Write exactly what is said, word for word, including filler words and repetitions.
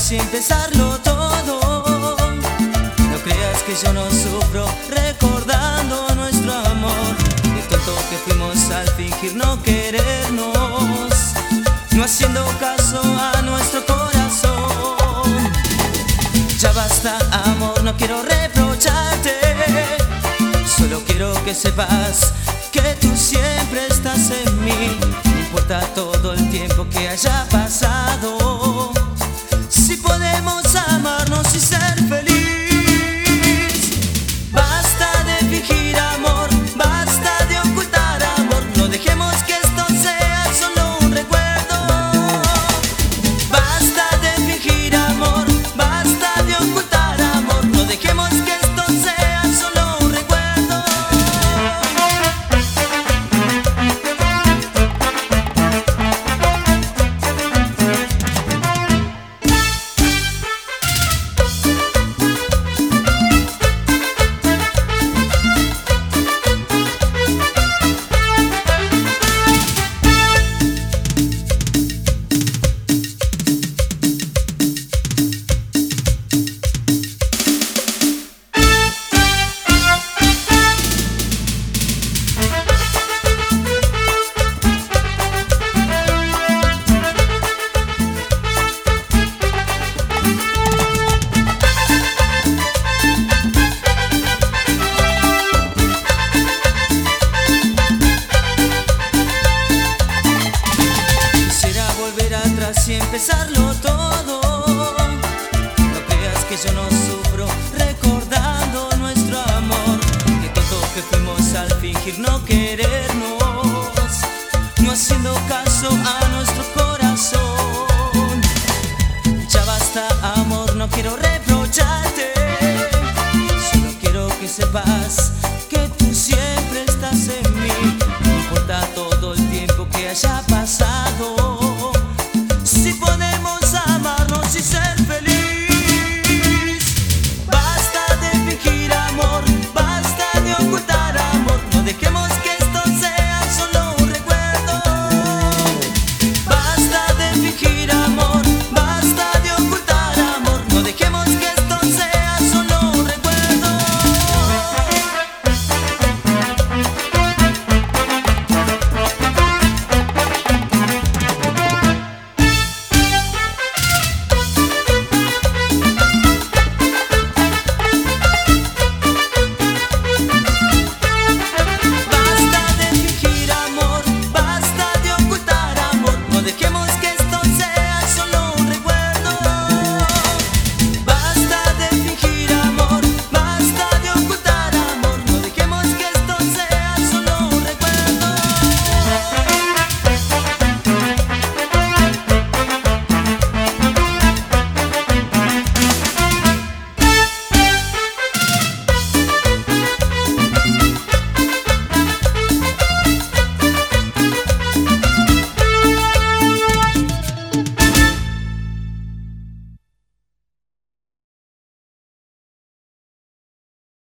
atrás y empezarlo todo. No creas que yo no sufro recordando nuestro amor. El tonto que fuimos al fingir no querernos, no haciendo caso a nuestro corazón. Ya basta, amor, no quiero reprocharte, solo quiero que sepas que tú siempre estás en mí. No importa todo el tiempo que haya pasado, si podemos amarnos y ser feliz. Basta de fingir amor, basta de ocultar amor, no dejemos que esto sea solo un recuerdo. Basta de fingir amor, basta de ocultar amor, no dejemos que esto sea solo un recuerdo. Y empezarlo todo. No creas que yo no sufro recordando nuestro amor. Que tonto que fuimos al fingir no querernos, no haciendo caso a nuestro corazón.